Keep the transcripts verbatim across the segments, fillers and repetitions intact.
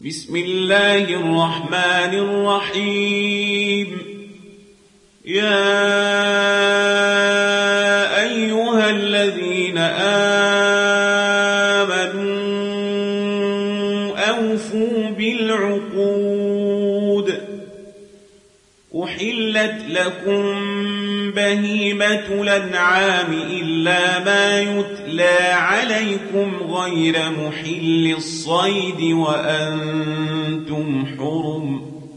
بسم الله الرحمن الرحيم. يا أيها الذين آمنوا أوفوا بالعقود. أحلت لكم بهيمة الأنعام إلا ما يتلى عليكم غير محل الصيد وأنتم حرم.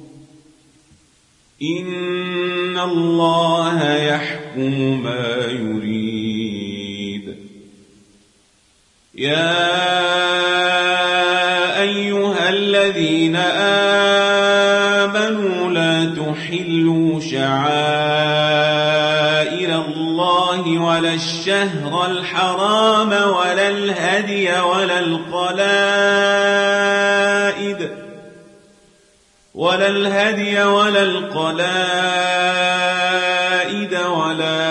إن الله يحكم ما يريد. يا أيها الذين آمنوا لا تحلوا شعائر الله ولا الشهر الحرام ولا الهدي ولا القلائد ولا الهدي ولا القلائد ولا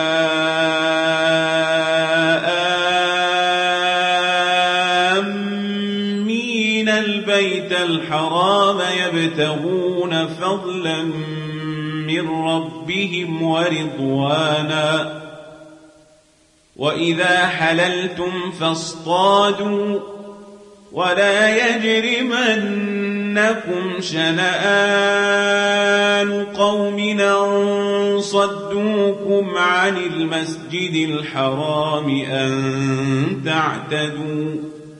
آمين البيت الحرام يبتغون فضلا من ربهم ورضوانا. وإذا حللتم فاصطادوا ولا يجرمنكم شنآن قوم أن صدوكم عن المسجد الحرام أن تعتدوا.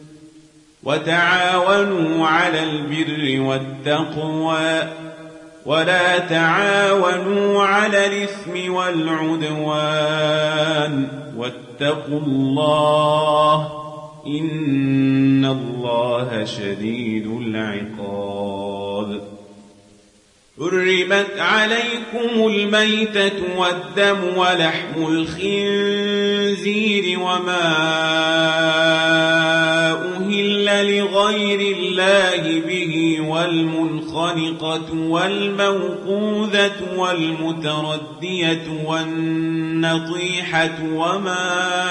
وتعاونوا على البر والتقوى ولا تعاونوا على الإثم والعدوان واتقوا الله إن الله شديد العقاب. حرمت عليكم الميتة والدم ولحم الخنزير وما أهل لغير الله به والمنخنقة والموقوذة والمتردية والنطيحة وما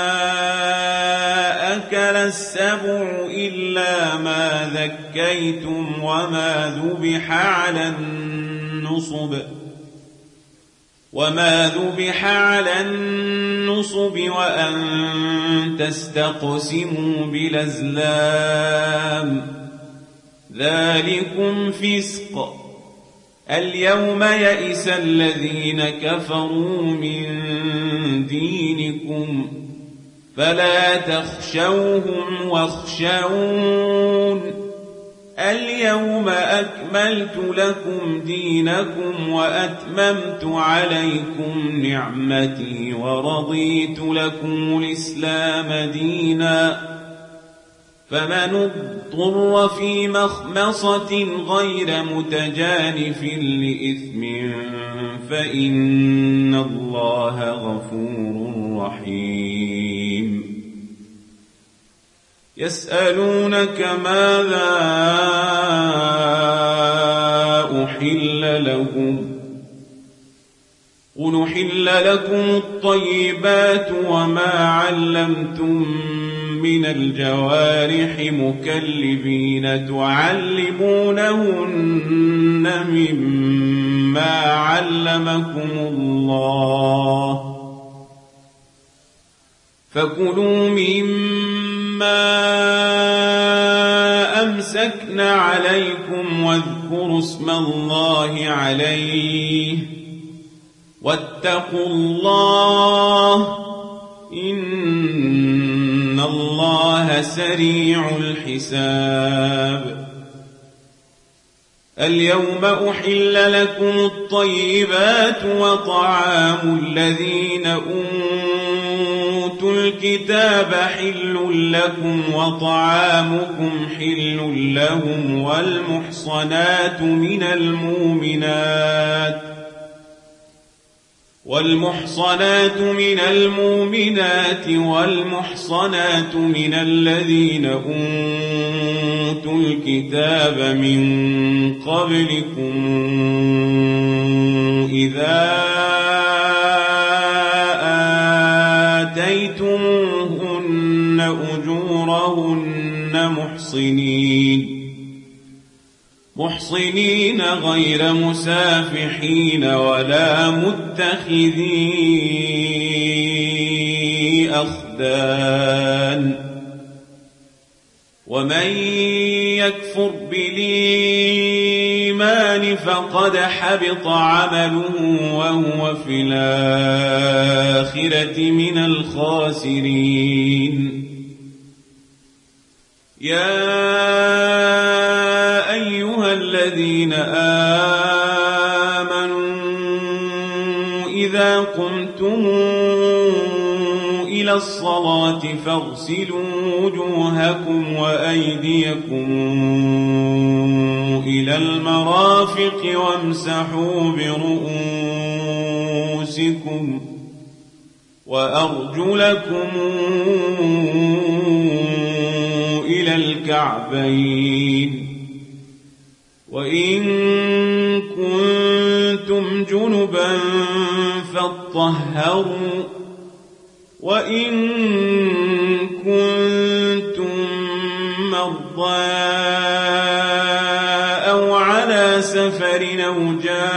أكل السبع إلا ما ذكيتم وما ذبح على النصب وما ذبح على النصب وأن تستقسموا بالأزلام ذلكم فسق. اليوم يئس الذين كفروا من دينكم فلا تخشوهم واخشون. اليوم أكملت لكم دينكم وأتممت عليكم نعمتي ورضيت لكم الإسلام دينا. فمن اضطر في مخمصة غير متجانف لإثم فإن الله غفور رحيم. يسألونك ماذا أحل لهم قل أحل لكم الطيبات وما علمتم من الجوارح مكلبين تعلمونهن مما علمكم الله فكلوا مما أمسكن عليكم واذكروا اسم الله عليه واتقوا الله إن الله سريع الحساب. اليوم أحل لكم الطيبات وطعام الذين أوتوا الكتاب حل لكم وطعامكم حل لهم والمحصنات من المؤمنات والمحصنات من المؤمنات والمحصنات من الذين أوتوا الكتاب من قبلكم إذا آتيتموهن أجورهن محصنين محصنين غير مسافحين ولا متخذي أخدان ومن يكفر بالإيمان فقد حبط عمله وهو في الآخرة من الخاسرين. يا أيها الذين آمنوا إذا قمتم إلى الصلاة فاغسلوا وجوهكم وأيديكم إلى المرافق وامسحوا برؤوسكم وأرجلكم إلى الكعبين وإن كنتم جنبا فاطهروا وإن كنتم مرضى أو على سفر أو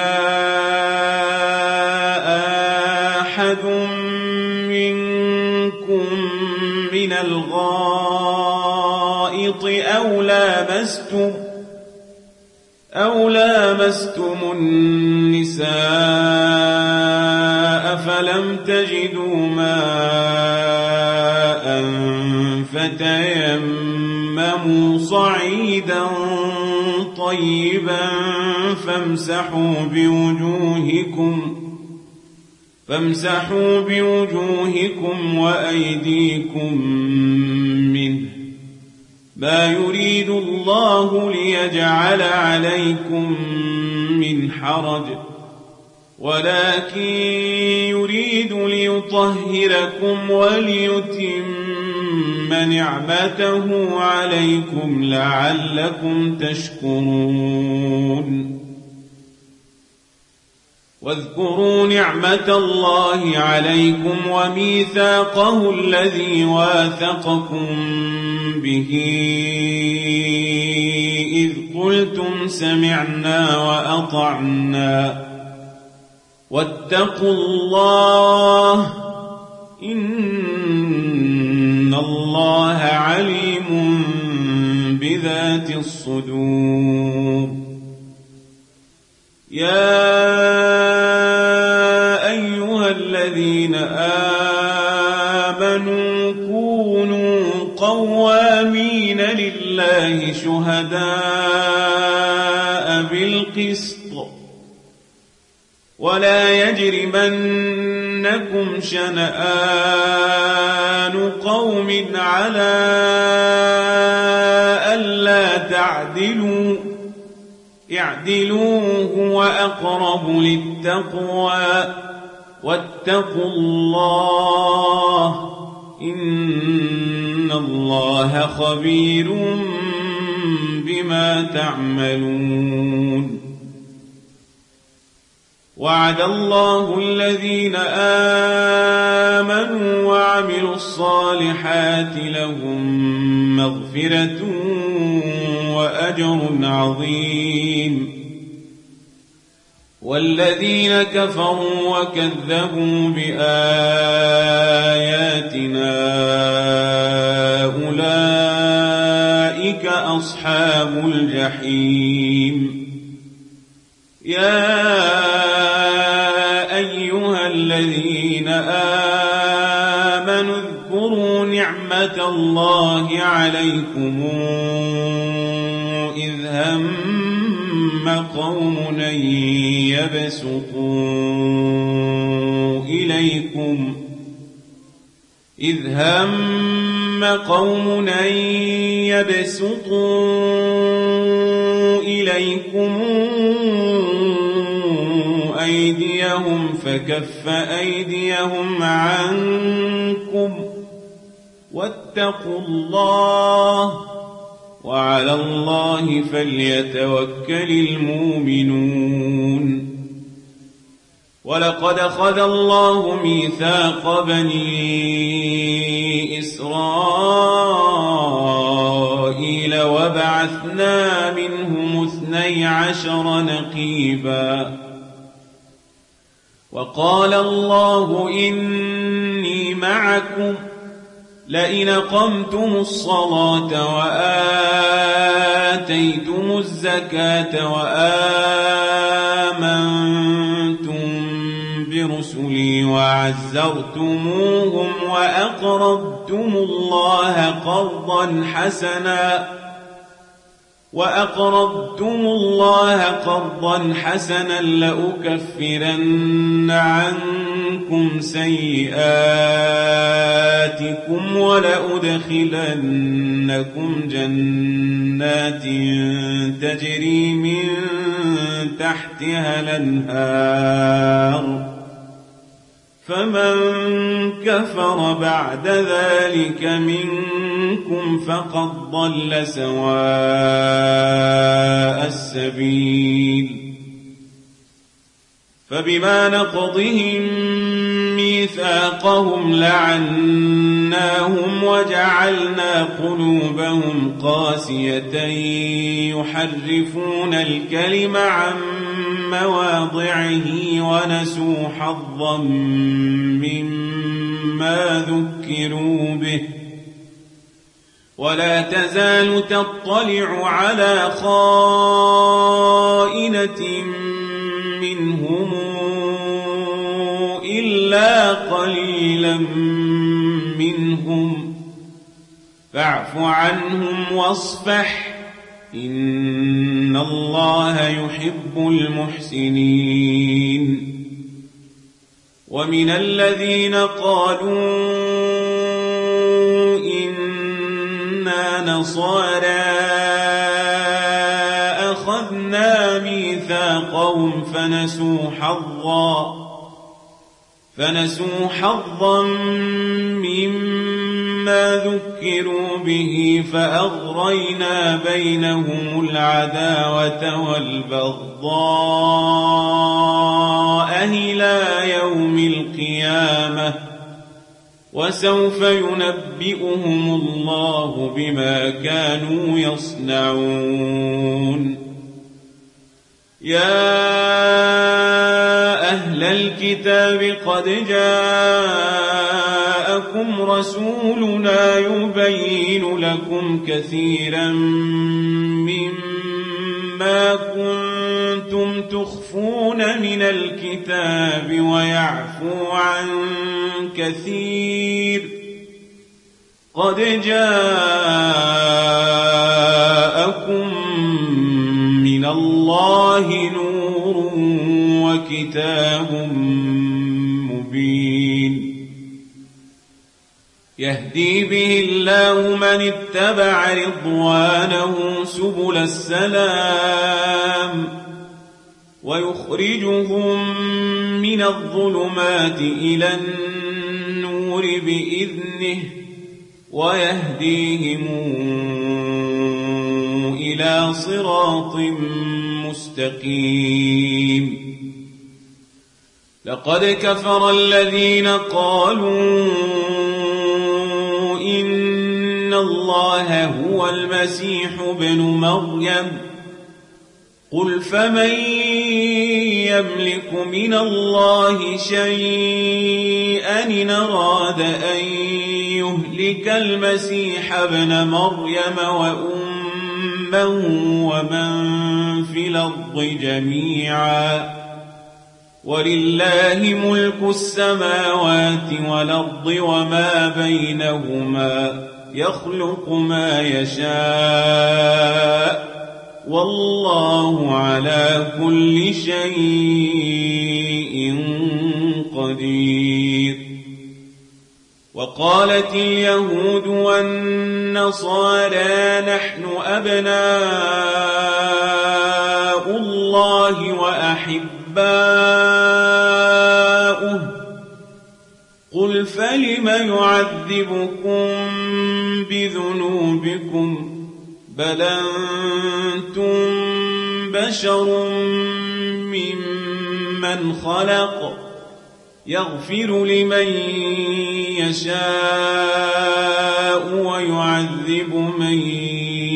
جاء أحد منكم من الغائط أو لامستم أو لامستم النساء فلم تجدوا ماء فتيمموا صعيدا طيبا فامسحوا بوجوهكم فامسحوا بوجوهكم وأيديكم منه ما يريد الله ليجعل عليكم من حرج ولكن يريد ليطهركم وليتم نعمته عليكم لعلكم تشكرون. واذكروا نعمة الله عليكم وميثاقه الذي واثقكم به إذ قلتم سمعنا وأطعنا واتقوا الله إن الله عليم بذات الصدور. يا أيها الذين آمنوا كونوا قوامين لله شهداء بالقسط ولا يجرمنكم شنآن قوم على ألا تعدلوا اعدلوا هو أقرب للتقوى واتقوا الله إن الله خبير بما تعملون. وعد الله الذين آمنوا وعملوا الصالحات لهم مغفرة وأجر عظيم. والذين كفروا وكذبوا بآياتنا أولئك أصحاب الجحيم. يا أيها الذين آمنوا اذكروا نعمة الله عليكم إذ هم قوم أن يبسطوا إليكم إذ هم قوم أن يبسطوا إليكم أيديهم فكف أيديهم عنكم واتقوا الله وعلى الله فليتوكل المؤمنون. ولقد أخذ الله ميثاق بني إسرائيل إسرائيل وبعثنا منهم اثني عشر نقيبا وقال الله إني معكم لئن أقمتم الصلاة وآتيتم الزكاة وآمنتم برسلي وعزرتموهم وأقرضتم الله قرضا حسنا وأقرضتم الله قرضا حسنا لأكفرن عنكم سيئاتكم ولأدخلنكم جنات تجري من تحتها الأنهار فمن كفر بعد ذلك منكم فقد ضل سواء السبيل فبما نقضهم ميثاقهم لعناهم وجعلنا قلوبهم قاسية يحرفون الكلم عن مواضعه ونسوا حظا مما ذكروا به ولا تزال تطلع على خائنة منهم إلا قليلا منهم فاعف عنهم واصفح إن الله يحب المحسنين ومن الذين قالوا إنا نصارى أخذنا ميثاقهم فنسوا حظا فنسوا حظا مما ذكروا به فأغرينا بينهم العداوة والبغضاء إلى يوم القيامة وسوف ينبئهم الله بما كانوا يصنعون يا أهل الكتاب قد جاءكم رسولنا يبين لكم كثيرا مما كنتم تخفون من الكتاب ويعفو عن كثير قد جاءكم من الله نور وكتاب مبين يهدي به الله من اتبع رضوانه سبل السلام ويخرجهم من الظلمات إلى النور بإذنه ويهديهم إلى صراط مستقيم لقد كفر الذين قالوا إن الله هو المسيح ابن مريم قل فمن يملك من الله شيئا إن أراد أن يهلك المسيح ابن مريم وأمه ومن في الأرض جميعا ولله ملك السماوات والأرض وما بينهما يخلق ما يشاء والله على كل شيء قدير وقالت اليهود والنصارى نحن أبناء الله وأحباؤه قل فلم يعذبكم بذنوبكم بل أنتم بشر ممن خلق يغفر لمن يشاء ويعذب من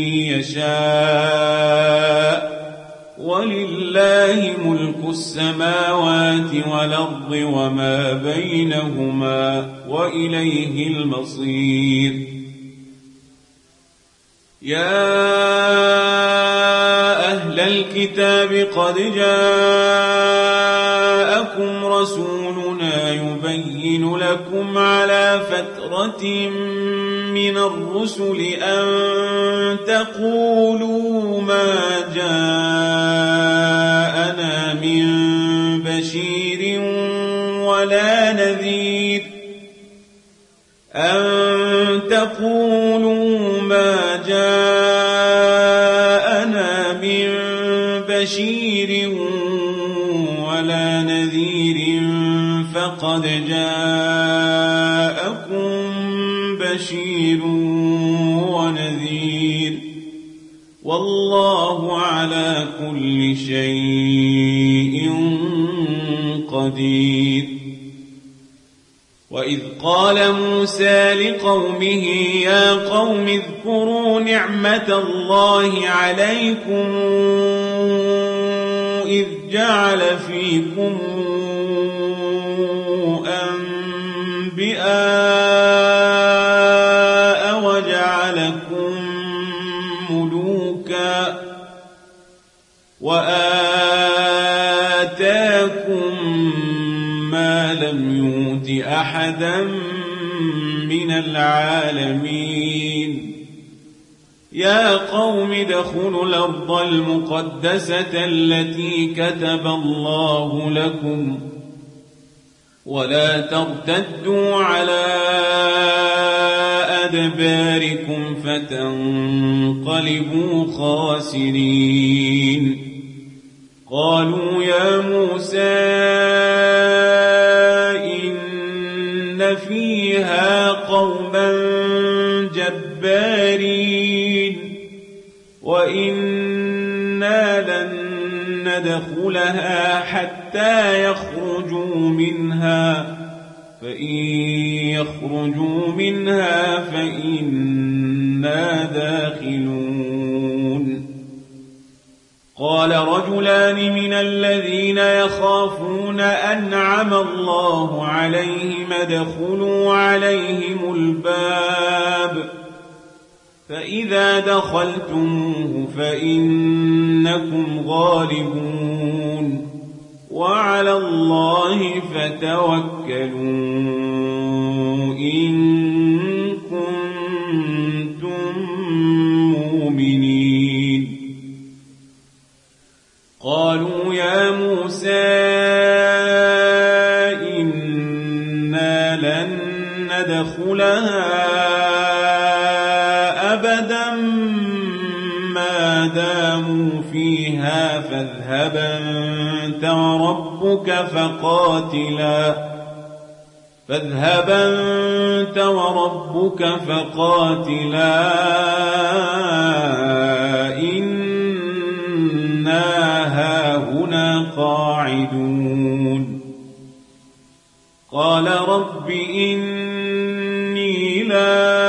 يشاء ولله ملك السماوات والأرض وما بينهما وإليه المصير يا أهل الكتاب قد جاءكم رسولنا يبين لكم على فترة من الرسل أن تقولوا ما جاءنا من بشير ولا نذير أن تقولوا ما جاءنا من بشير ولا نذير فقد جاءكم بشير ونذير والله على كل شيء قدير وإذ قال موسى لقومه يا قوم اذكروا نعمة الله عليكم إذ جعل فيكم أنبياء وجعلكم ملوكا وآتاكم ما لم يؤت أحدا من العالمين يا قوم ادخلوا الأرض المقدسة التي كتب الله لكم ولا ترتدوا على أدباركم فتنقلبوا خاسرين قالوا يا موسى إن فيها قوما جبارين وإنا لن ندخلها حتى يخرجوا منها فإن يخرجوا منها فإنا داخلون قال رجلان من الذين يخافون أنعم الله عليهم ادخلوا عليهم الباب فإذا دخلتموه فإنكم غالبون وعلى الله فتوكلوا إن كنتم مؤمنين قالوا يا موسى إنا لن ندخلها أبدا ما داموا فيها فاذهب أنت وربك فقاتلا فاذهب أنت وربك فقاتلا إنا هاهنا قاعدون قال رب إني لا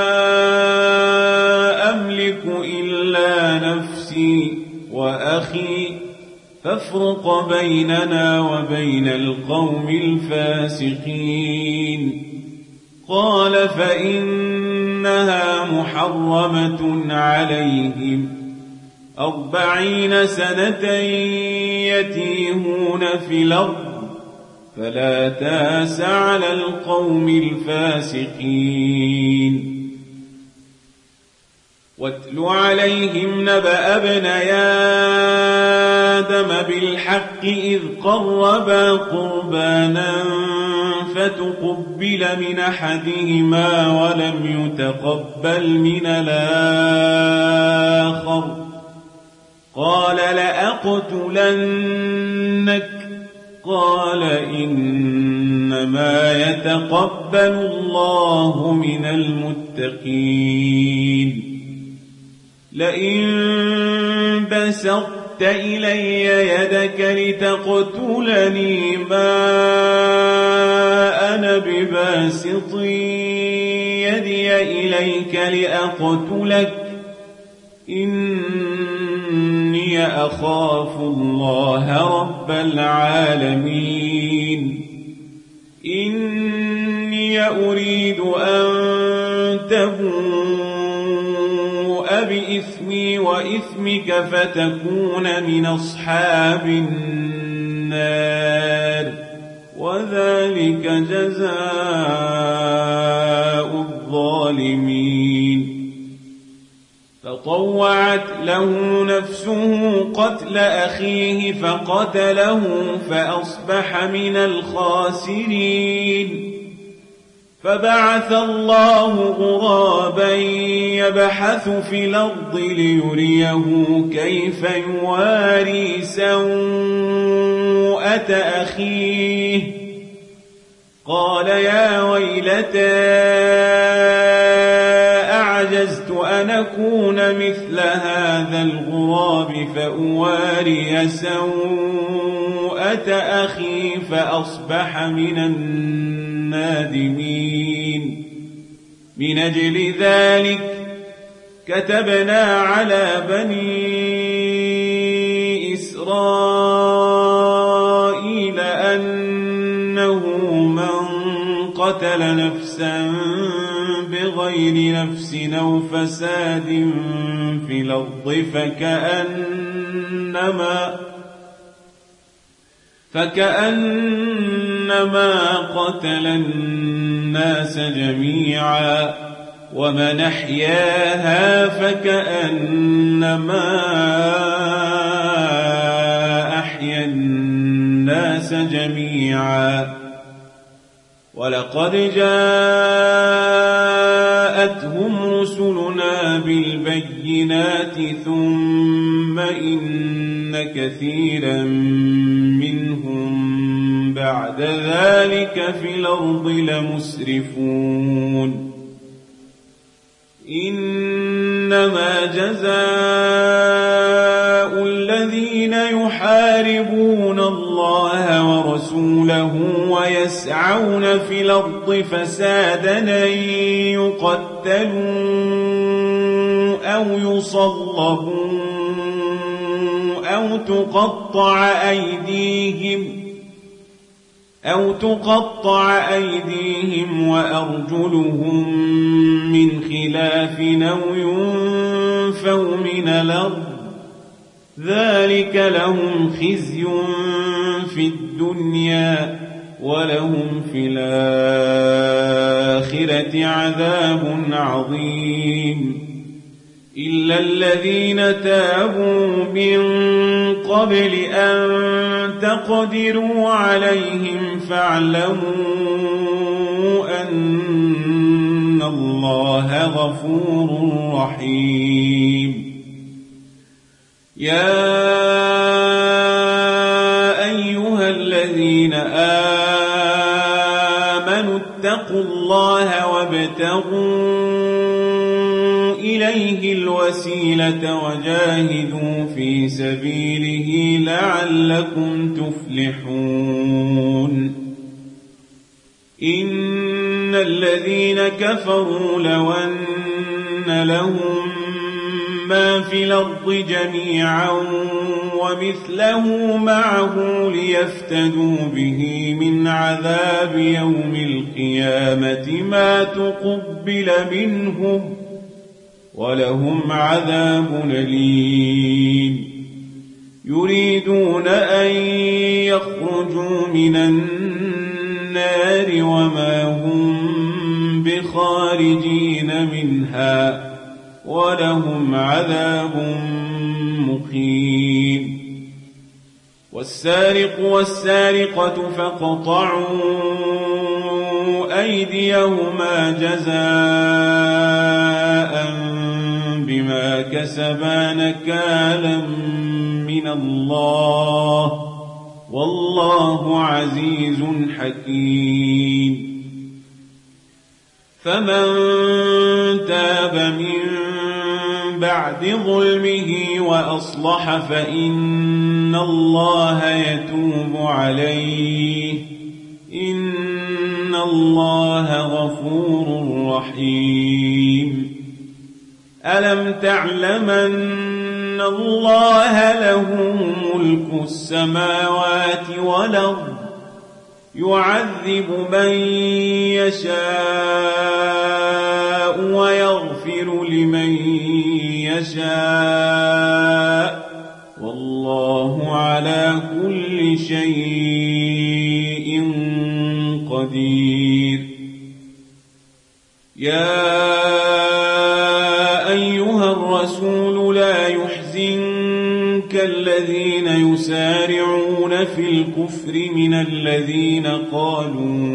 أملك إلا نفسي وأخي فافرق بيننا وبين القوم الفاسقين قال فإنها محرمة عليهم أربعين سنة يتيهون في الأرض فلا تاس على القوم الفاسقين واتل عليهم نبأ ابني آدم بالحق إذ قربا قربانا فتقبل من أحدهما ولم يتقبل من الآخر قال لأقتلنك قال إنما يتقبل الله من المتقين لئن بسطت إلي يدك لتقتلني ما أنا بباسط يدي إليك لأقتلك إني أخاف الله رب العالمين إني أريد أن تبوء بإثمي وإثمك فتكون من أصحاب النار وذلك جزاء الظالمين فطوعت له نفسه قتل أخيه فقتله فأصبح من الخاسرين فبعث الله غرابا يبحث في الأرض ليريه كيف يواري سوءة أخيه قال يا ويلتى أعجزت أن أكون مثل هذا الغراب فأواري سوءة أخي فأصبح من النادمين من أجل ذلك كتبنا على بني إسرائيل أنه من قتل نفسا بغير نفس أو فساد في الأرض فكأنما فكأنما قتل الناس جميعا ومن أحياها فكأنما أحيا الناس جميعا ولقد جاءتهم رسلنا بالبينات ثم إن كثيرا منهم بعد ذلك في الأرض لمسرفون إنما جزاء الذين يحاربون الله ورسوله ويسعون في الأرض فسادا أن يقتلوا أو يصلبوا أو تقطع أيديهم أو تقطع أيديهم وأرجلهم من خلاف أو ينفوا من الأرض ذلك لهم خزي في الدنيا ولهم في الآخرة عذاب عظيم إلا الذين تابوا من قبل أن تقدروا عليهم فاعلموا أن الله غفور رحيم يا أيها الذين آمنوا اتقوا الله وابتغوا إليه الوسيلة وجاهدوا في سبيله لعلكم تفلحون إن الذين كفروا لو أن لهم ما في الأرض جميعا ومثله معه ليفتدوا به من عذاب يوم القيامة ما تقبل منهم ولهم عذاب أليم يريدون أن يخرجوا من النار وما هم بخارجين منها ولهم عذاب مقيم والسارق والسارقة فاقطعوا أيديهما جزاء بما كسبا نكالا من الله والله عزيز حكيم فمن تاب من بعد ظلمه وأصلح فإن الله يتوب عليه إن الله غفور رحيم ألم تعلم أن الله له ملك السماوات والأرض يعذب من يشاء ويغفر لمن يشاء والله على كل شيء قدير. يا أيها الرسول لا يحزنك الذين يسارعون في الكفر من الذين قالوا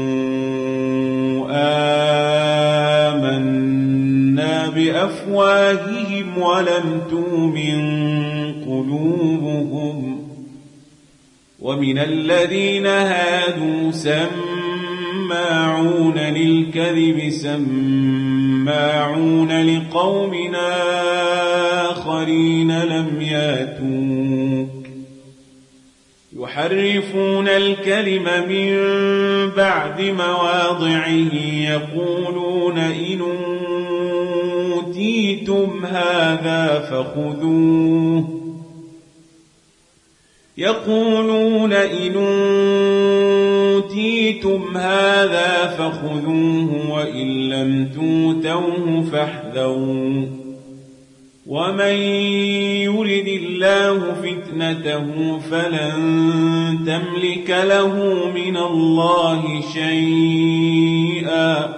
آمنا بأفواههم ولم تؤمن قلوبهم ومن الذين هادوا سماعون للكذب سماعون لقوم آخرين لم ياتوك يحرفون الكلم من بعد مواضعه يقولون إن أوتيتم هذا فخذوه يقولون إن أوتيتم هذا فخذوه وإن لم توتوه فاحذروا ومن يرد الله فتنته فلن تملك له من الله شيئا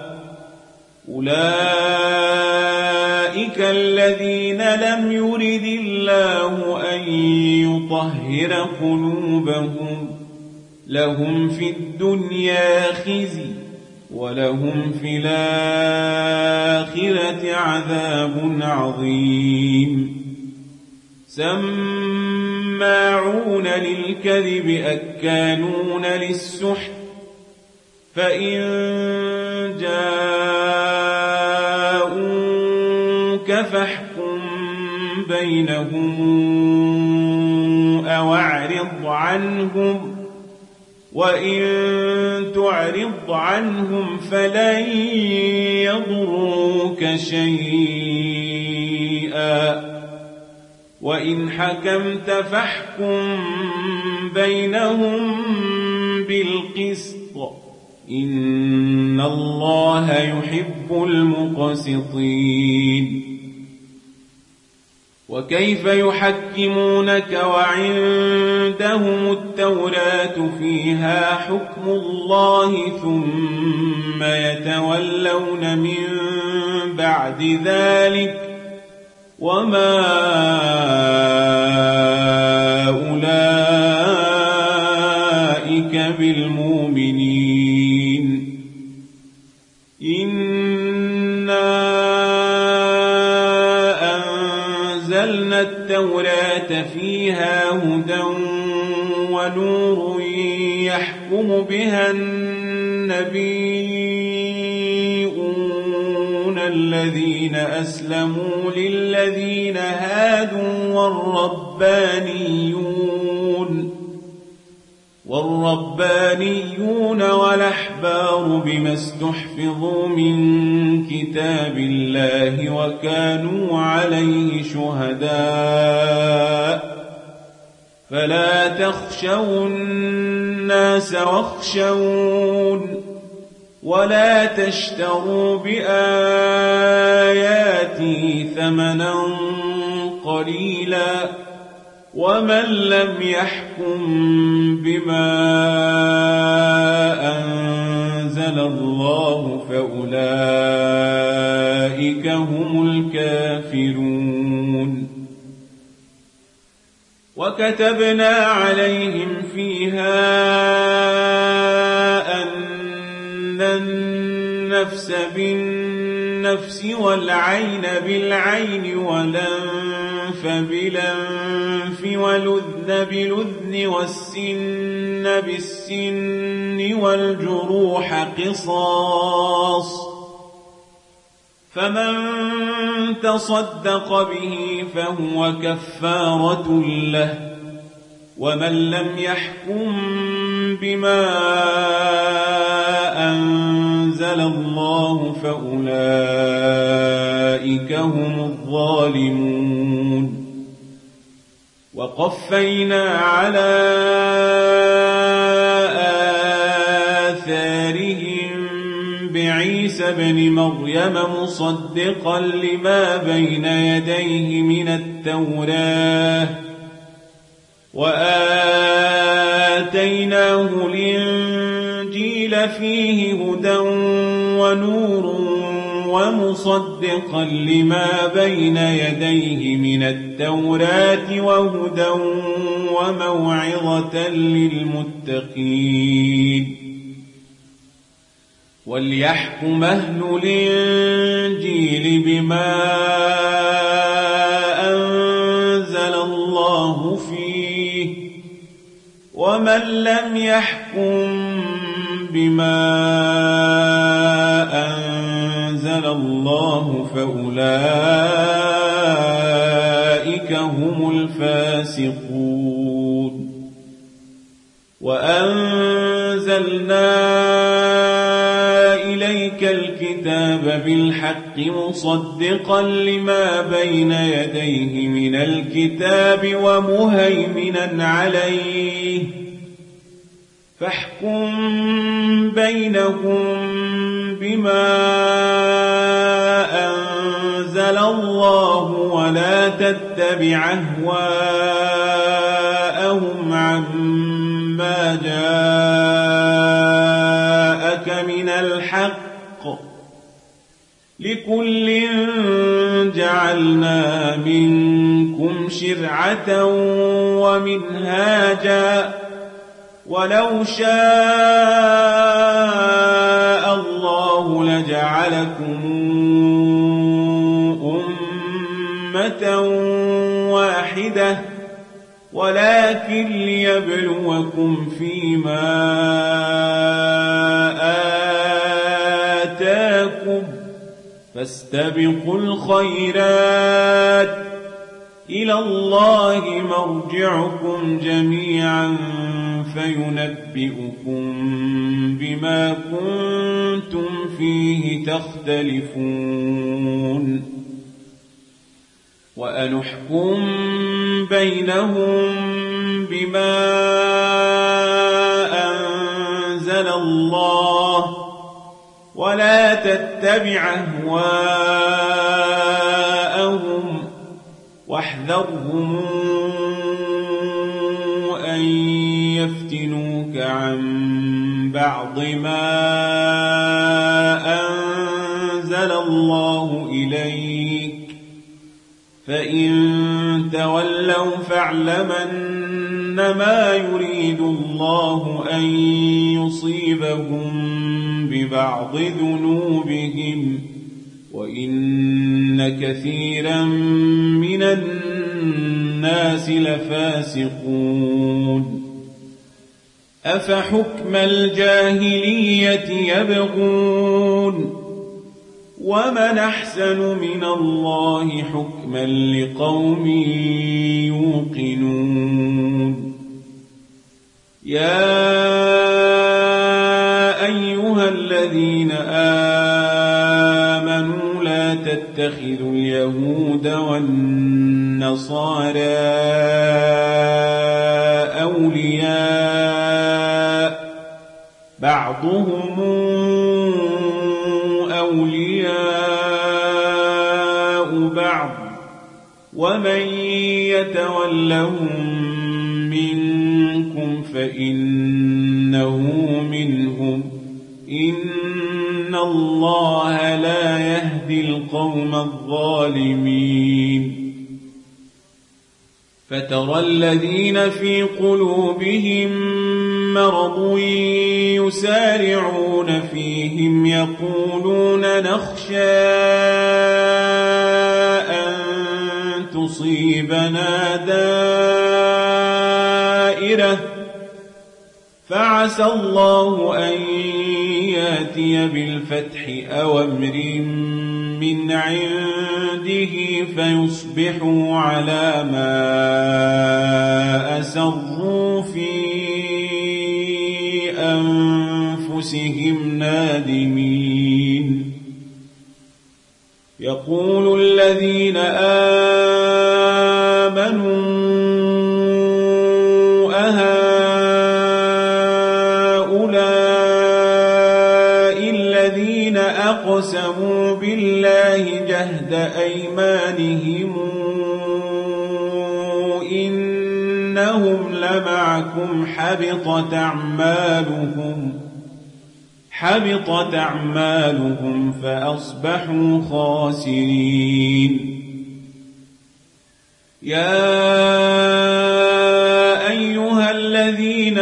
أولئك الذين لم يرد الله أن يطهر قلوبهم لهم في الدنيا خزي ولهم في الآخرة عذاب عظيم. سماعون للكذب أكالون للسحت فإن جاءوك فاحكم بينهم أو أعرض عنهم وإن تعرض عنهم فلن يضروك شيئا وإن حكمت فاحكم بينهم بالقسط إن الله يحب المقسطين. وكيف يحكمونك وعندهم التوراة فيها حكم الله ثم يتولون من بعد ذلك وما أولئك بالمؤمنين. إنا أنزلنا التوراة فيها هدى ونور يحكم بها النبيون الذين أسلموا للذين هادوا والربانيون والربانيون والأحبار بما استحفظوا من كتاب الله وكانوا عليه شهداء فلا تخشوا الناس واخشون ولا تشتروا بآياتي ثمنا قليلا ومن لم يحكم بما أنزل الله فأولئك هم الكافرون. وكتبنا عليهم فيها أن النفس بالنفس والعين بالعين والأنف بالأنف والأذن بالأذن والسن بالسن والجروح قصاص فمن تصدق به فهو كفارة له ومن لم يحكم بما أنزل الله فأولئك أولئك هم الظالمون. وقفينا على آثارهم بعيسى ابن مريم مصدقا لما بين يديه من التوراة وآتيناه الإنجيل فيه هدى ونور ومصدقا لما بين يديه من التوراة وهدى وموعظة للمتقين. وليحكم أهل الإنجيل بما أنزل الله فيه ومن لم يحكم بما أنزل الله فأولئك هم الفاسقون. وأنزلنا إليك الكتاب بالحق مصدقا لما بين يديه من الكتاب ومهيمنا عليه فاحكم بينهم بما أنزل الله ولا تتبع أهواءهم عما جاءك من الحق لكل جعلنا منكم شرعة ومنهاجا ولو شاء الله لجعلكم أمة واحدة ولكن ليبلوكم فيما آتاكم فاستبقوا الخيرات إلى الله مرجعكم جميعا فينبئكم بما كنتم فيه تختلفون. وأنحكم بينهم بما أنزل الله ولا تتبع أهواءهم واحذرهم أن يفتنوك عن بعض ما أنزل الله إليك فإن تولوا فاعلمن ما يريد الله أن يصيبهم ببعض ذنوبهم وإن كثيرا من الناس لفاسقون. أفحكم الجاهلية يبغون ومن أحسن من الله حكما لقوم يوقنون. يا أيها الذين آمنوا لا تتخذوا اليهود والنصارى أولياء بعضهم أولياء بعض ومن يتولهم منكم فإنه منهم إن الله لا يهدي القوم الظالمين. فترى الذين في قلوبهم مرض يسارعون فيهم يقولون نخشى أن تصيبنا دائرة فعسى الله أن يأتي بالفتح أو أمر من عنده فيصبحوا على ما أسروا في أنفسهم نادمين. يقول الذين آمنوا أهؤلاء الذين أقسموا بالله جهد أيمانهم إنهم لمعكم حبطت أعمالهم حبطت أعمالهم فأصبحوا خاسرين. يا أيها الذين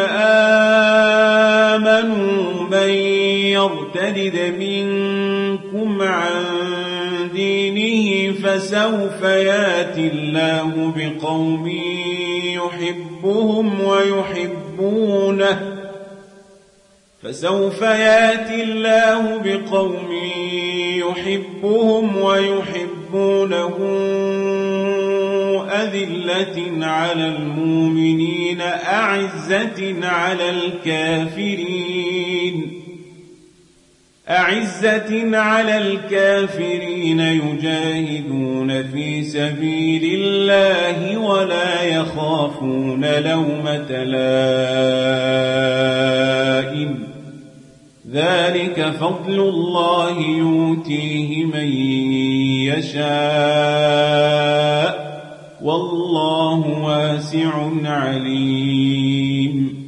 آمنوا من يرتد منكم عن دينه فسوف يأتي الله بقوم يحبهم ويحبونه فسوف يأتي الله بقوم يحبهم ويحبونه أذلة على المؤمنين أعزة على الكافرين أعزة على الكافرين يجاهدون في سبيل الله ولا يخافون لومة لائم ذلك فضل الله يؤتيه من يشاء والله واسع عليم.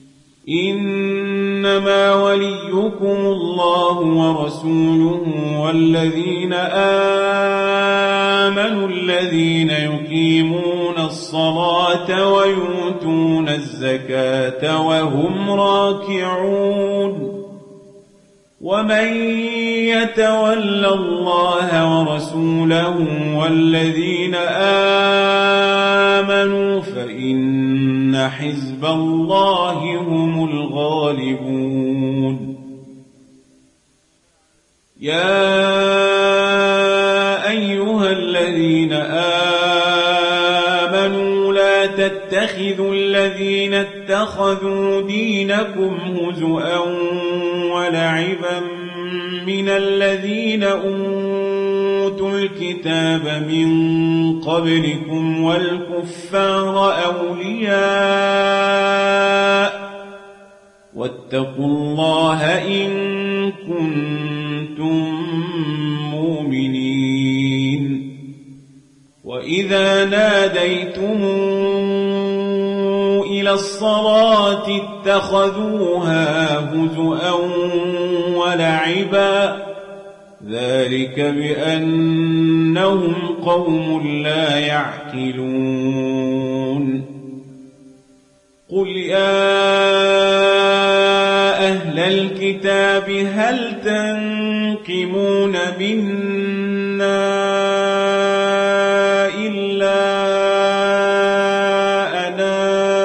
إنما وليكم الله ورسوله والذين آمنوا الذين يقيمون الصلاة ويؤتون الزكاة وهم راكعون. ومن يتول الله ورسوله والذين آمنوا فإن حزب الله هم الغالبون. يا أيها الذين آمنوا لا تتخذوا الذين اتخذوا دينكم هزؤا ولعبا من الذين أوتوا الكتاب من قبلكم والكفار أولياء واتقوا الله إن كنتم مؤمنين. وإذا ناديتم إلى الصلاة اتخذوها هزؤا ولعبا ذلك بأنهم قوم لا يعقلون. قل يا أهل الكتاب هل تنقمون منا إلا أنا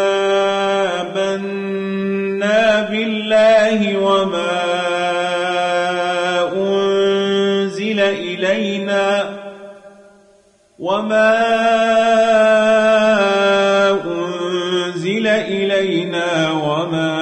آمنا بالله وما أنزل إلينا وما أنزل إلينا وما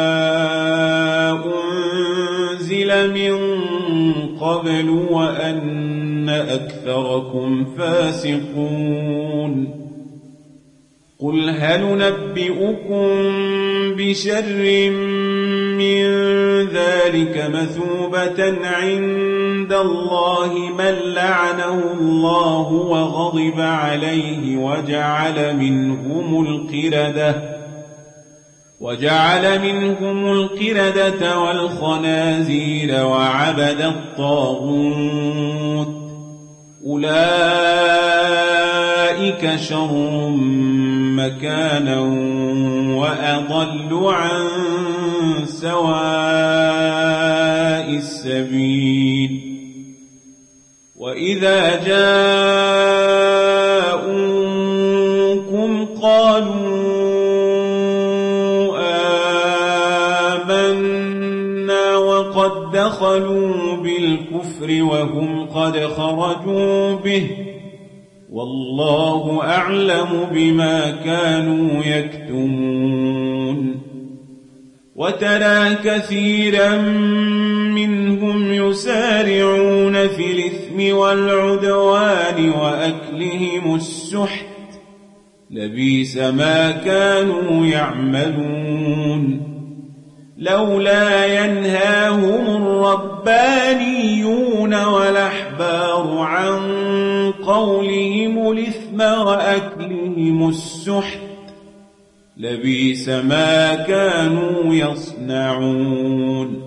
أنزل من قبل وأن أكثركم فاسقون. قل هل ننبئكم بشر من ذلك مثوبة عند الله من لعنه الله وغضب عليه وجعل منهم القردة وجعل منهم القردة والخنازير وعبد الطاغوت أولئك شر مكانا وأضل عن سواء السبيل. وإذا جاءوكم قالوا آمنا وقد دخلوا بالكفر وهم قد خرجوا به والله أعلم بما كانوا يكتمون. وترى كثيرا منهم يسارعون في الإثم بالإثم والعدوان وأكلهم السحت لبئس ما كانوا يعملون لولا ينهاهم الربانيون والأحبار عن قولهم الإثم وأكلهم السحت لبئس ما كانوا يصنعون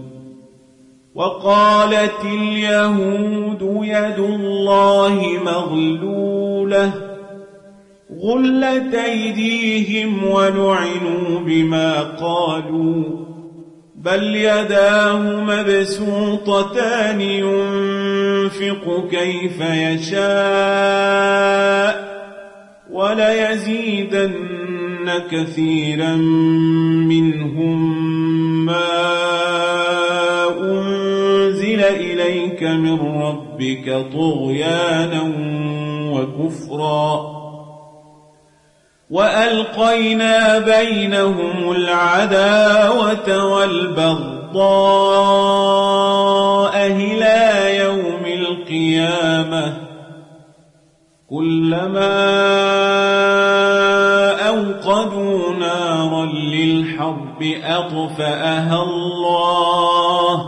وقالت اليهود يد الله مغلولة غلت أيديهم ولعنوا بما قالوا بل يداه مبسوطتان ينفق كيف يشاء وليزيدن كثيرا منهم ما أنزل إليك من ربك طغيانا وكفرا وألقينا بينهم العداوة والبغضاء إلى يوم القيامة كلما أوقدوا نارا للحرب أطفأها الله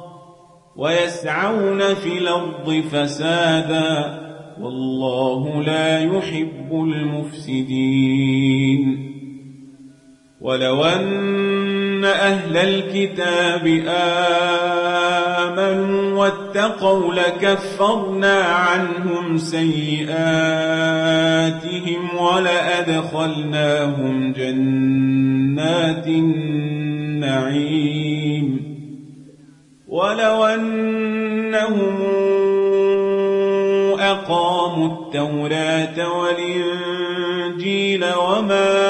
ويسعون في الأرض فسادا والله لا يحب المفسدين ولو أن أهل الكتاب آمنوا واتقوا لكفرنا عنهم سيئاتهم ولأدخلناهم جنات النعيم ولو أنهم أقاموا التوراة والإنجيل وما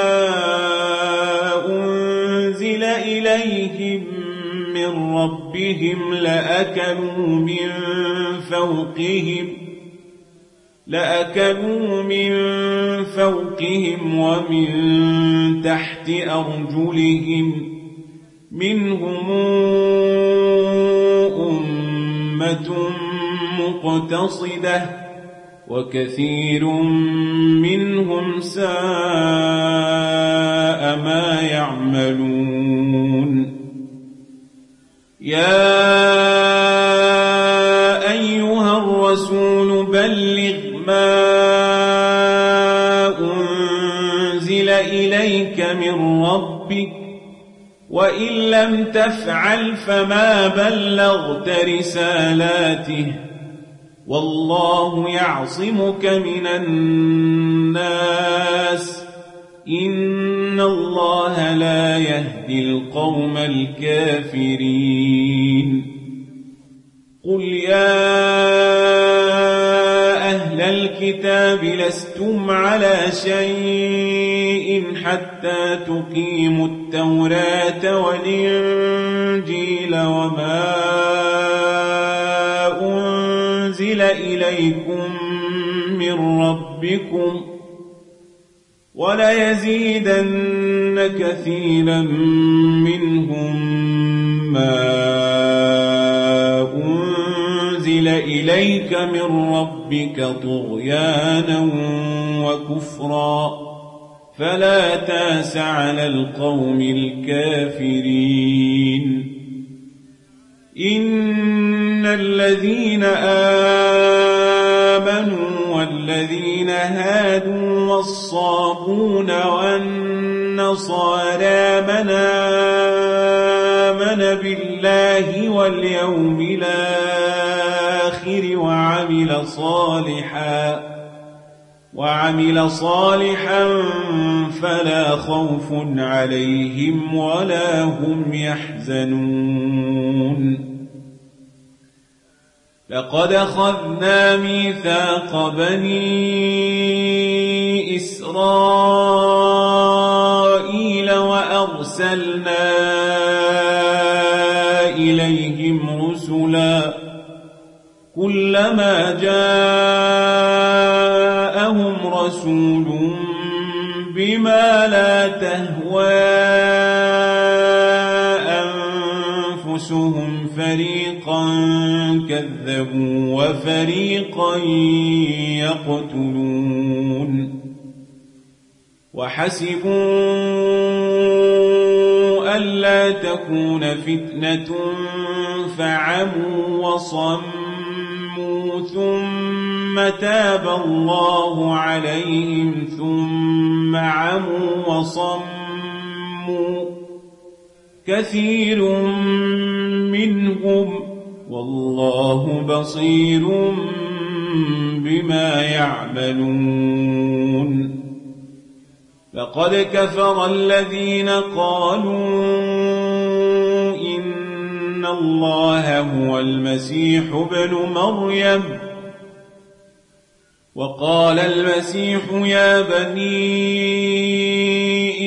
أنزل إليهم من ربهم لأكلوا من فوقهم لأكلوا من فوقهم ومن تحت أرجلهم منهم أمة مقتصدة وكثير منهم ساء ما يعملون يا أيها الرسول بلغ ما أنزل إليك من ربك وإن لم تفعل فما بلغت رسالاته والله يعصمك من الناس إن الله لا يهدي القوم الكافرين قل يا أهل الكتاب لستم على شيء حتى تقيموا التوراة والإنجيل وما أنزل إليكم من ربكم وليزيدن كثيرا منهم ما أنزل إليك من ربك طغيانا وكفرا فلا تاس على القوم الكافرين إن الذين آمنوا والذين هادوا والصابون والنصارى من آمن بالله واليوم الآخر وعمل صالحا وعمل صالحا فلا خوف عليهم ولا هم يحزنون لقد أخذنا ميثاق بني إسرائيل وأرسلنا إليهم رسلا كلما جاءهم رسول بما لا تهوى أنفسهم فريقا كذبوا وفريقا يقتلون وحسبوا ألا تكون فتنة فعموا وصموا ثم تاب الله عليهم ثم عموا وصموا كثير منهم والله بصير بما يعملون لقد كفر الذين قالوا إن الله هو المسيح ابن مريم وقال المسيح يا بني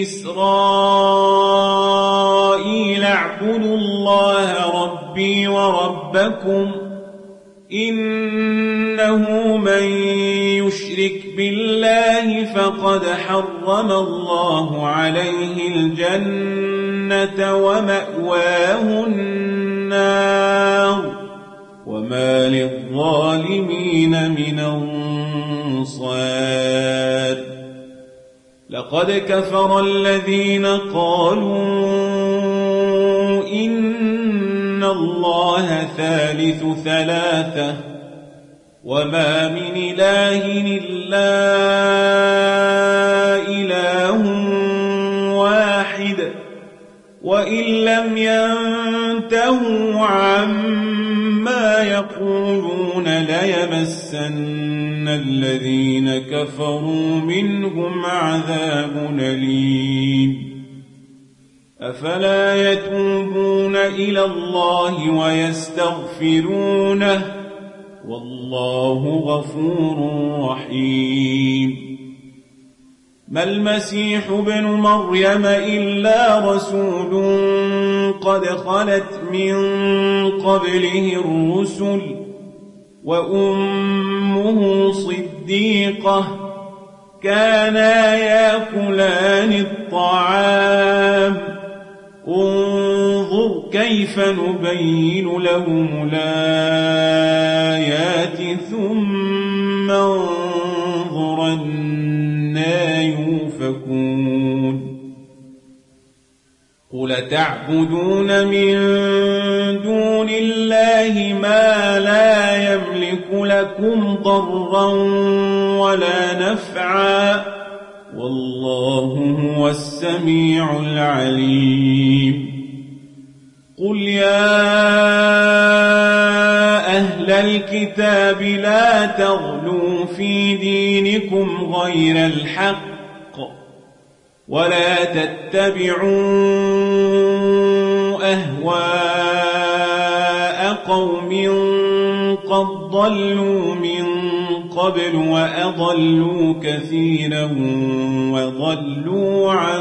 إسرائيل اعبدوا الله ربي وربكم إنه من يشرك بالله فقد حرم الله عليه الجنة ومأواه النار وما للظالمين من أنصار لقد كفر الذين قالوا إن الله ثالث ثلاثة وما من إله إلا إله واحد وإن لم ينتهوا عما يقولون ليمسن الذين كفروا منهم عذاب أليم أفلا يتوبون إلى الله ويستغفرونه والله غفور رحيم ما المسيح ابن مريم إلا رسول قد خلت من قبله الرسل وأمه صديقة كانا يأكلان الطعام انظر كيف نبين لهم الآيات ثم انظر أنى يؤفكون قل تعبدون من دون الله ما لا يملك لكم ضرا ولا نفعا والله هو السميع العليم قل يا أهل الكتاب لا تغلوا في دينكم غير الحق ولا تتبعوا أهواء قوم قد ضلوا من قبل وأضلوا كثيرا وضلوا عن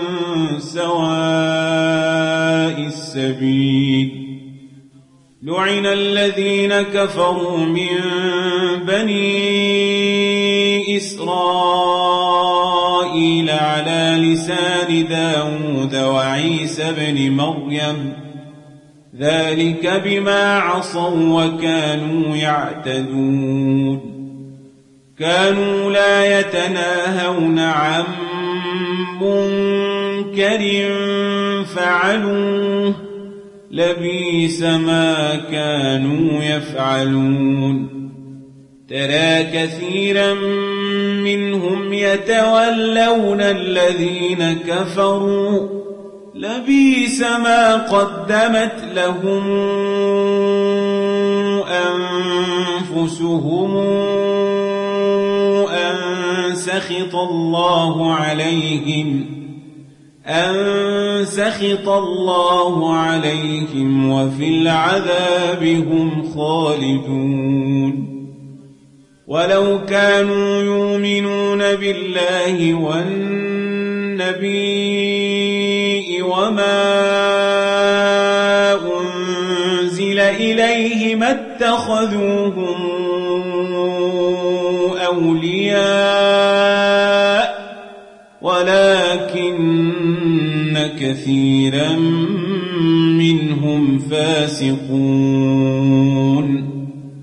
سواء السبيل لعن الذين كفروا من بني إسرائيل على لسان داود وعيسى بن مريم ذلك بما عصوا وكانوا يعتدون كانوا لا يتناهون عن منكر فعلوه لبئس ما كانوا يفعلون ترى كثيرا منهم يتولون الذين كفروا لبئس ما قدمت لهم أنفسهم أن سخط الله عليهم أن سخط الله عليهم وفي العذاب هم خالدون ولو كانوا يؤمنون بالله والنبي وما أنزل إليه ما اتخذوهم أولياء ولكن كثيرا منهم فاسقون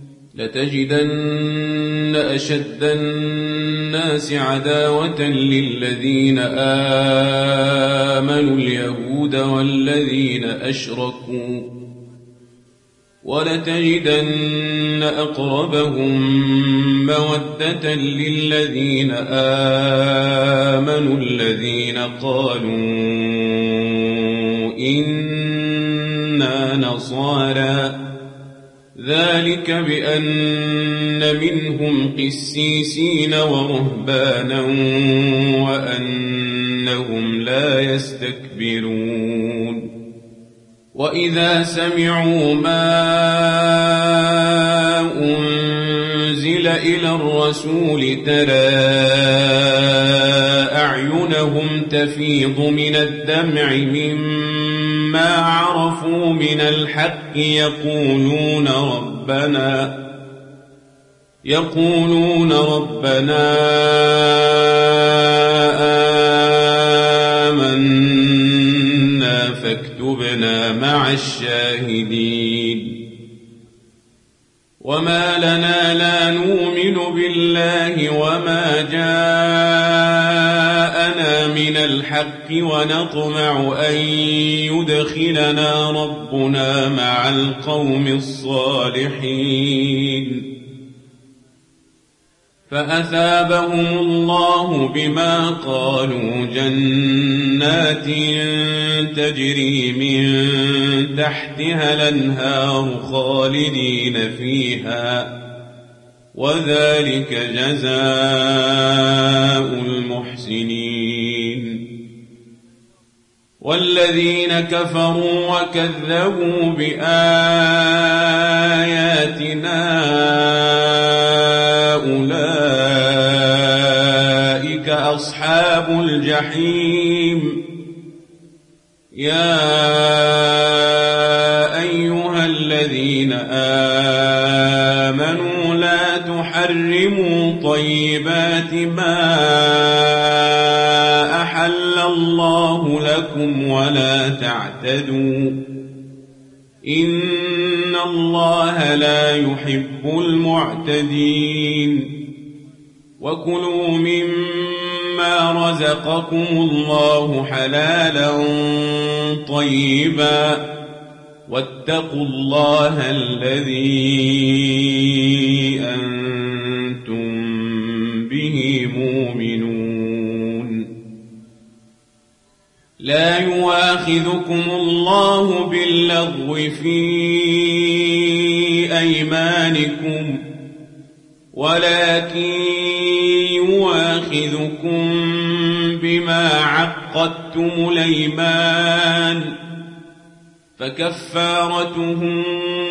لتجدن أشد الناس عداوة للذين آمنوا اليهود والذين أشركوا ولتجدن أقربهم مودة للذين آمنوا الذين قالوا إنا نصارى ذلك بأن منهم قسيسين ورهبانا وأنهم لا يستكبرون وإذا سمعوا ما أنزل إلى الرسول ترى أعينهم تفيض من الدمع مما عرفوا من الحق يقولون ربنا يقولون ربنا آمنا فاكتبنا مع الشاهدين وما لنا لا نؤمن بالله وما جاءنا من الحق ونطمع أن يدخلنا ربنا مع القوم الصالحين فأثابهم الله بما قالوا جنات تجري من تحتها الأنهار خالدين فيها وذلك جزاء المحسنين والذين كفروا وكذبوا بآياتنا أولئك أصحاب الجحيم يا أيها الذين آمنوا لا تحرموا طيبات ما أحل الله لكم ولا تعتدوا إن الله لا يحب المعتدين وكلوا مما رزقكم الله حلالا طيبا واتقوا الله الذي أنتم به مؤمنون لا يؤاخذكم الله باللغو في أيمانكم ولكن يؤاخذكم بما عقدتم الأيمان فكفارته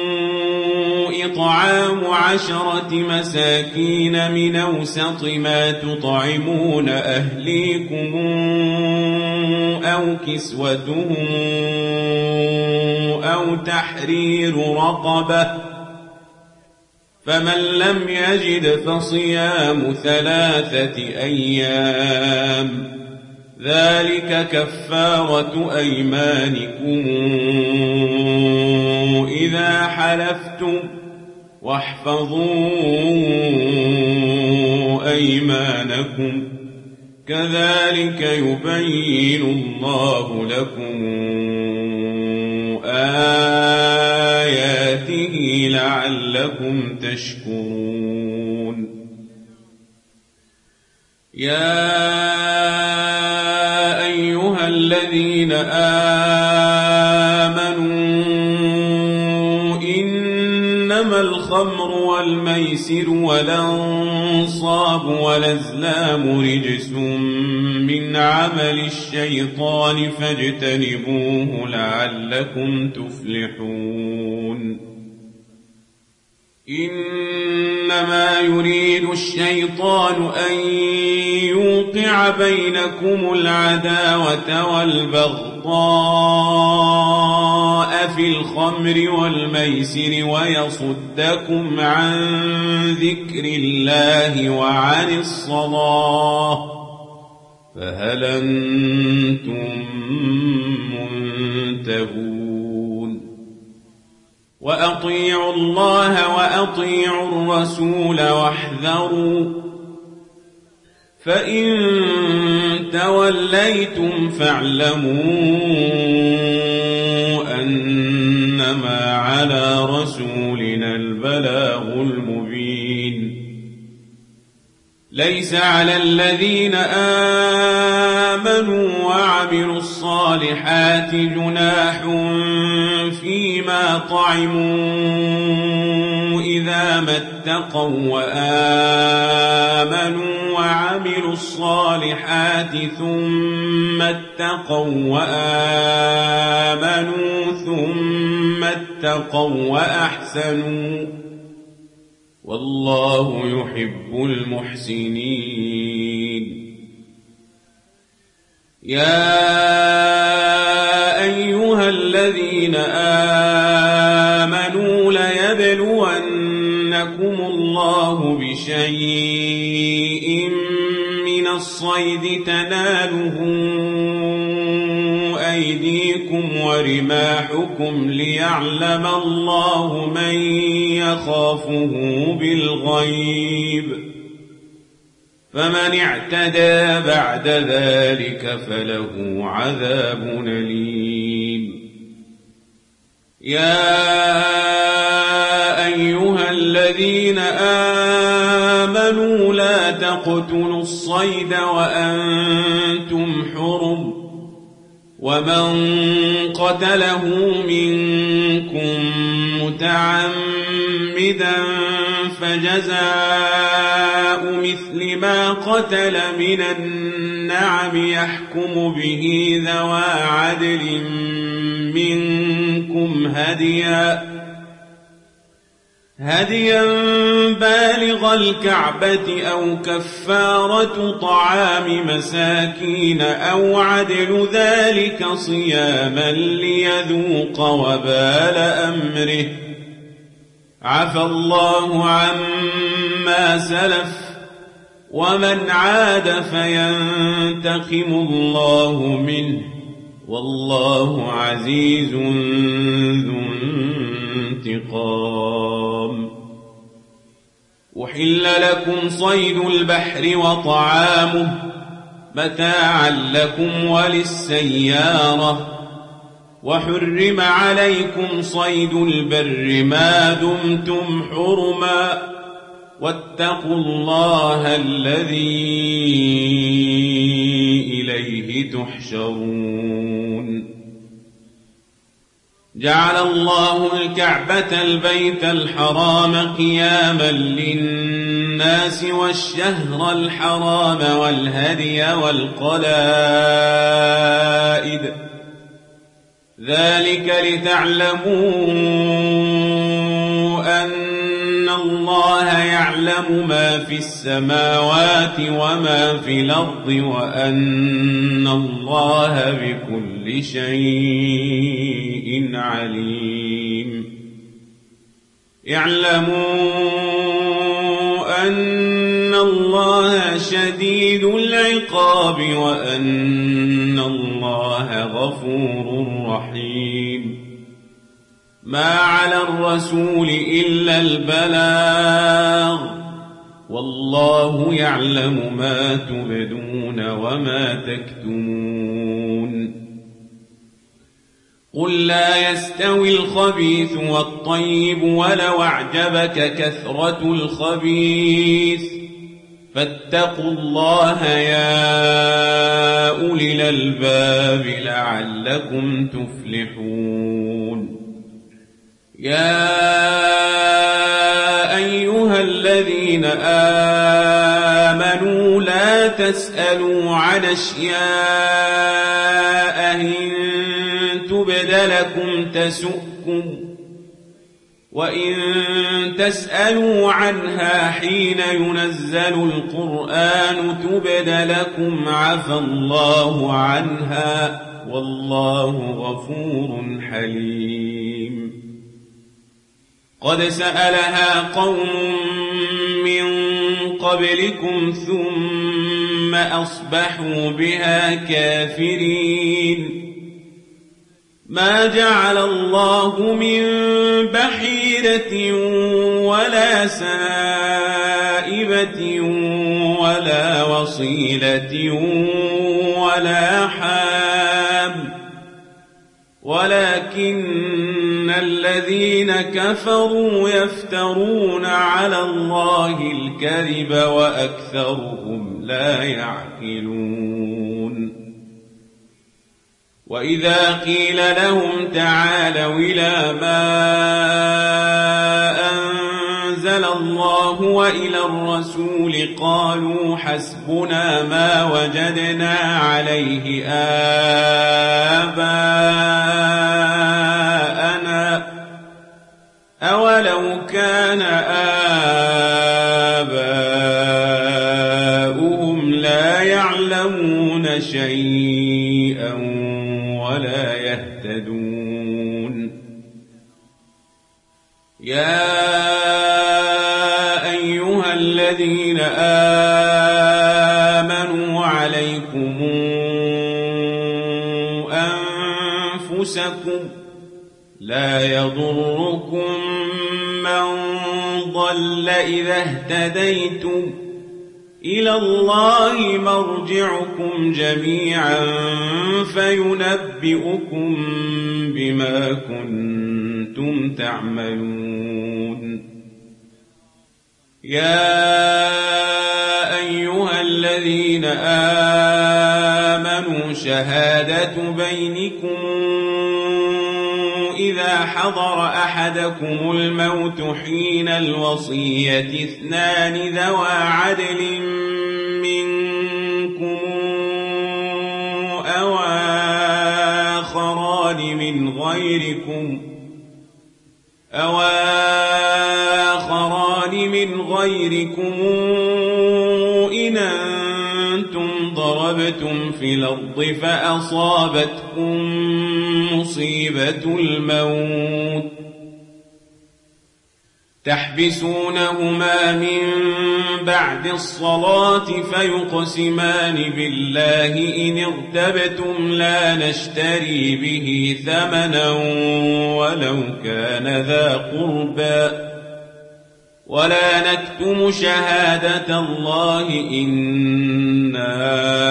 إطعام عشرة مساكين من أوسط ما تطعمون أهليكم أو كسوتهم أو تحرير رقبة فمن لم يجد فصيام ثلاثة أيام ذلك كفارة أيمانكم إذا حلفتم واحفظوا أيمانكم كذلك يبين الله لكم آياته لعلكم تشكرون يا أيها الذين آمنوا إنما الخمر والميسر والأنصاب والأزلام رجس من عمل الشيطان فاجتنبوه لعلكم تفلحون إنما يريد الشيطان أن يوقع بينكم العداوة والبغضاء في الخمر والميسر ويصدكم عن ذكر الله وعن الصلاة فهل أنتم منتهون وأطيعوا الله وأطيعوا الرسول واحذروا فإن توليتم فاعلموا أنما على رسولنا البلاغ المبين ليس على الذين آمنوا وعملوا الصالحات جناح فيما طعموا إذا ما اتقوا وآمنوا وعملوا الصالحات ثم اتقوا وآمنوا ثم اتقوا وأحسنوا والله يحب المحسنين يا أيها الذين آمنوا ليبلونكم الله بشيء من الصيد تناله أيديكم ورماحكم ليعلم الله من يخافه بالغيب فمن اعتدى بعد ذلك فله عذاب أليم يا أيها الذين آمنوا لا تقتلوا الصيد وأنتم حرم ومن قتله منكم متعمدا فجزاء مثل ما قتل من النعم يحكم به ذوى عدل منكم هديا هديا بالغ الكعبة أو كفارة طعام مساكين أو عدل ذلك صياما ليذوق وبال أمره عفى الله عما سلف ومن عاد فينتقم الله منه والله عزيز ذو انتقام أحل لكم صيد البحر وطعامه متاعا لكم وللسيارة وحرم عليكم صيد البر ما دمتم حرما واتقوا الله الذي إليه تحشرون جعل الله الكعبة البيت الحرام قياما للناس والشهر الحرام والهدي والقلائد ذلك لتعلموا أن الله يعلم ما في السماوات وما في الأرض وأن الله بكل شيء عليم اعلموا أن الله شديد العقاب وأن الله غفور رحيم ما على الرسول إلا البلاغ والله يعلم ما تبدون وما تكتمون قل لا يستوي الخبيث والطيب ولو أعجبك كثرة الخبيث فاتقوا الله يا أولي الألباب لعلكم تفلحون يا أيها الذين آمنوا لا تسألوا عن أشياء إن تبد لكم تسؤكم وإن تسألوا عنها حين ينزل القرآن تبد لكم عفى الله عنها والله غفور حليم قد سألها قوم من قبلكم ثم أصبحوا بها كافرين ما جعل الله من بحيرة ولا سائبة ولا وصيلة ولا حام ولكن الذين كفروا يفترون على الله الكذب وأكثرهم لا يعقلون وإذا قيل لهم تعالوا إلى ما أنزل الله وإلى الرسول قالوا حسبنا ما وجدنا عليه آباءنا أولو كان آباؤهم لا يعلمون شيئا ولا يهتدون يا أيها الذين آمنوا عليكم أنفسكم لا يضركم من ضل إذا اهتديتم إلى الله مرجعكم جميعا فينبئكم بما كنتم تعملون يا أيها الذين آمنوا شهادة بينكم إذا حضر أحدكم الموت حين الوصية اثنان ذوى عدل منكم أو آخران من غيركم أو آخران من غيركم إن أنتم ضربتم في الأرض فأصابتكم مصيبة الموت تحبسونهما من بعد الصلاة فيقسمان بالله إن ارتبتم لا نشتري به ثمنا ولو كان ذا قربى ولا نكتم شهادة الله إنا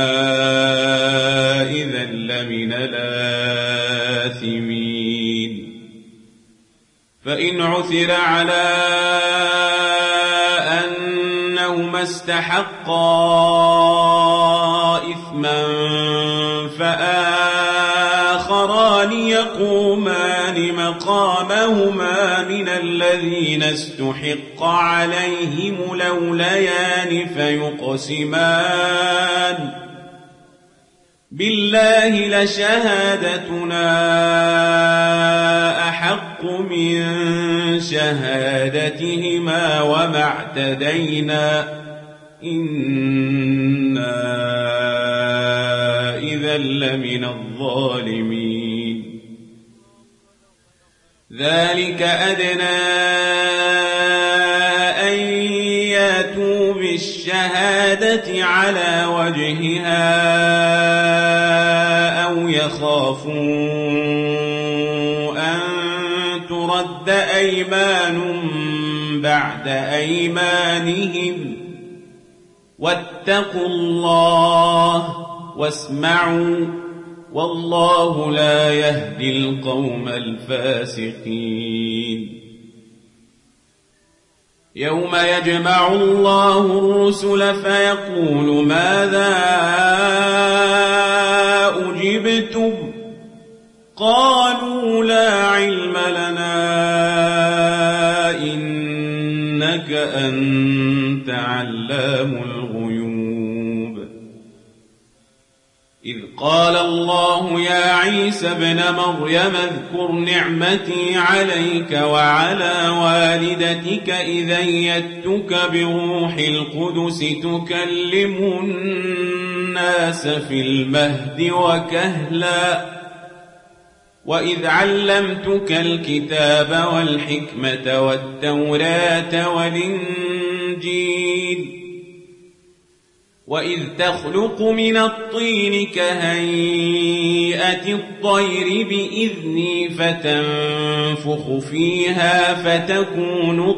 إذا لمن الآثمين فإن عثر على أنهما استحقا إثما فآخران يقومان مقامهما من الذين استحق عليهم الأوليان فيقسمان بالله لشهادتنا أحق من شهادتهما وما اعتدينا إنا إذا لمن الظالمين ذلك أدنى أن ياتوا بالشهادة على وجهها أو يخافوا أن ترد أيمان بعد أيمانهم واتقوا الله واسمعوا والله لا يهدي القوم الفاسقين يوم يجمع الله الرسل فيقول ماذا أجبتم قالوا لا علم لنا إنك أنت علام الغيوب إذ قال الله يا عيسى ابن مريم اذكر نعمتي عليك وعلى والدتك إذ أيدتك بروح القدس تكلم الناس في المهد وكهلا وإذ علمتك الكتاب والحكمة والتوراة والإنجيل وإذ تخلق من الطين كهيئة الطير بإذني فتنفخ فيها فتكون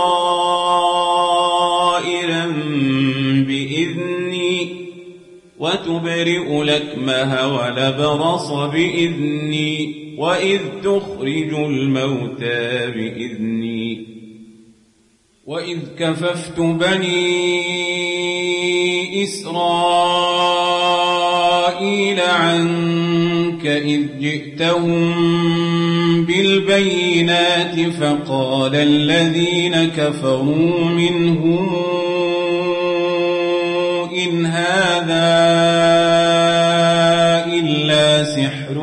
طائرا بإذني وتبرئ الأكمه والأبرص بإذني وإذ تخرج الموتى بإذني وإذ كففت بني إسرائيل عنك إذ جئتهم بالبينات فقال الذين كفروا منهم إن هذا إلا سحر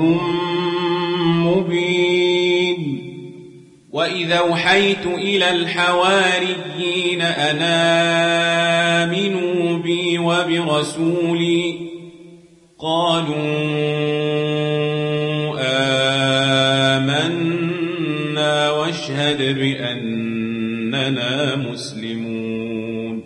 مبين وإذا أوحيت إلى الحواريين أن آمنوا بي وبرسولي قالوا آمنا واشهد بأننا مسلمون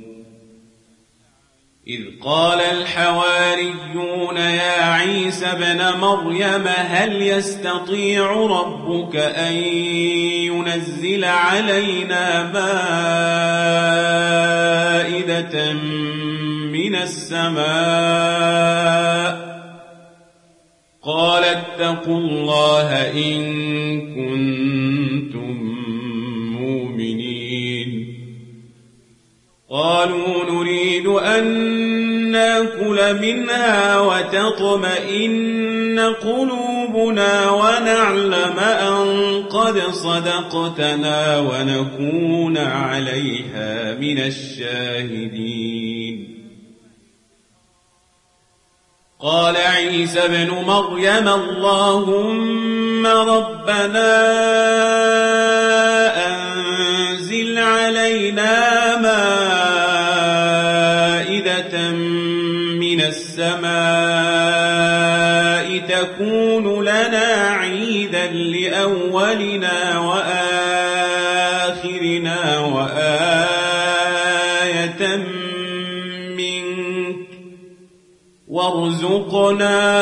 إذ قال الحواريون يا عيسى ابن مريم هل يستطيع ربك أن ينزل علينا مائدة من السماء قال اتقوا الله إن كنتم مؤمنين قالوا نريد أن نأكل منها وتطمئن قلوبنا ونعلم أن قد صدقتنا ونكون عليها من الشاهدين قال عيسى ابن مريم اللهم ربنا أنزل علينا مائدة من السماء تكون لنا عيدا لأولنا وآخرنا وآية منك وارزقنا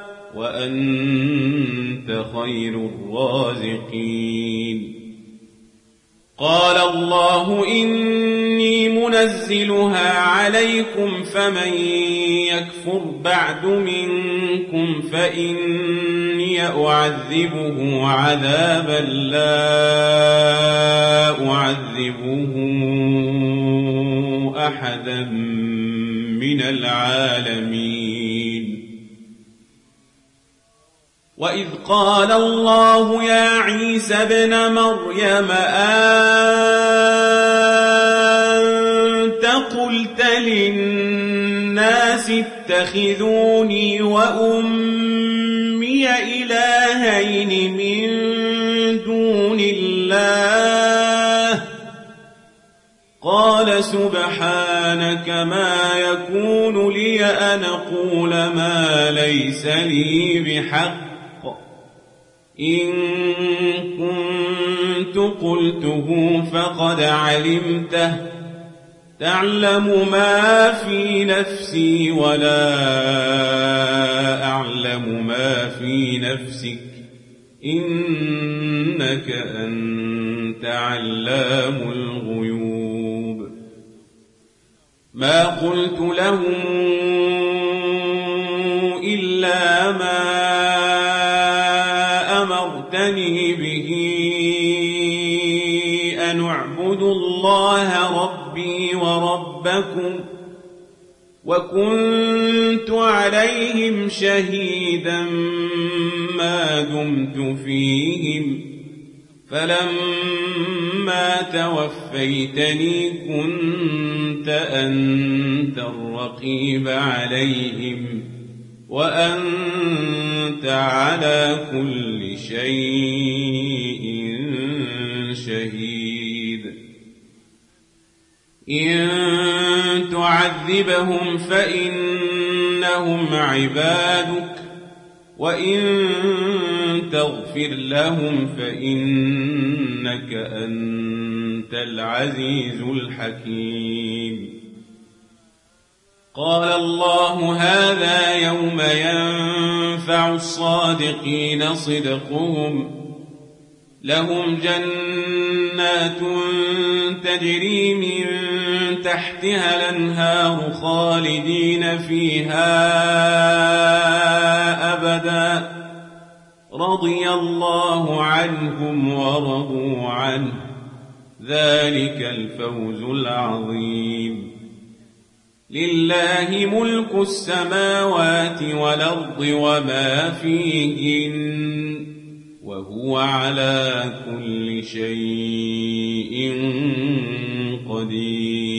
وأنت خير الرازقين قال الله إني منزلها عليكم فمن يكفر بعد منكم فإني أعذبه عذابا لا أعذبه أحدا من العالمين وإذ قال الله يا عيسى ابن مريم أنت قلت للناس اتخذوني وأمي إلهين من دون الله قال سبحانك ما يكون لي أن أقول ما ليس لي بحق إن كنت قلته فقد علمته تعلم ما في نفسي ولا أعلم ما في نفسك إنك أنت علام الغيوب ما قلت لهم إلا ما أمرتني به أن اعبدوا الله ربي وربكم وكنت عليهم شهيدا ما دمت فيهم فلما توفيتني كنت أنت الرقيب عليهم وأنت على كل شيء شهيد إن تعذبهم فإنهم عبادك وإن تغفر لهم فإنك أنت العزيز الحكيم قال الله هذا يوم ينفع الصادقين صدقهم لهم جنات تجري من تحتها الأنهار خالدين فيها أبدا رضي الله عنهم ورضوا عنه ذلك الفوز العظيم لله ملك السماوات والأرض وما فيهن وهو على كل شيء قدير.